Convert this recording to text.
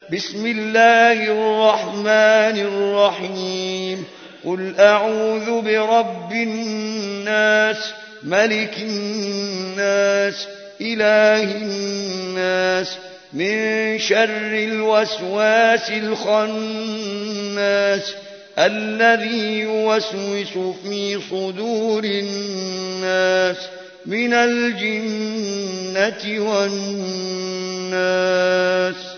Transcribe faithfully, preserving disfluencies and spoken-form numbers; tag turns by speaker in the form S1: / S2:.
S1: بسم الله الرحمن الرحيم قل أعوذ برب الناس ملك الناس إله الناس من شر الوسواس الخناس الذي يوسوس في صدور الناس من الجنة والناس.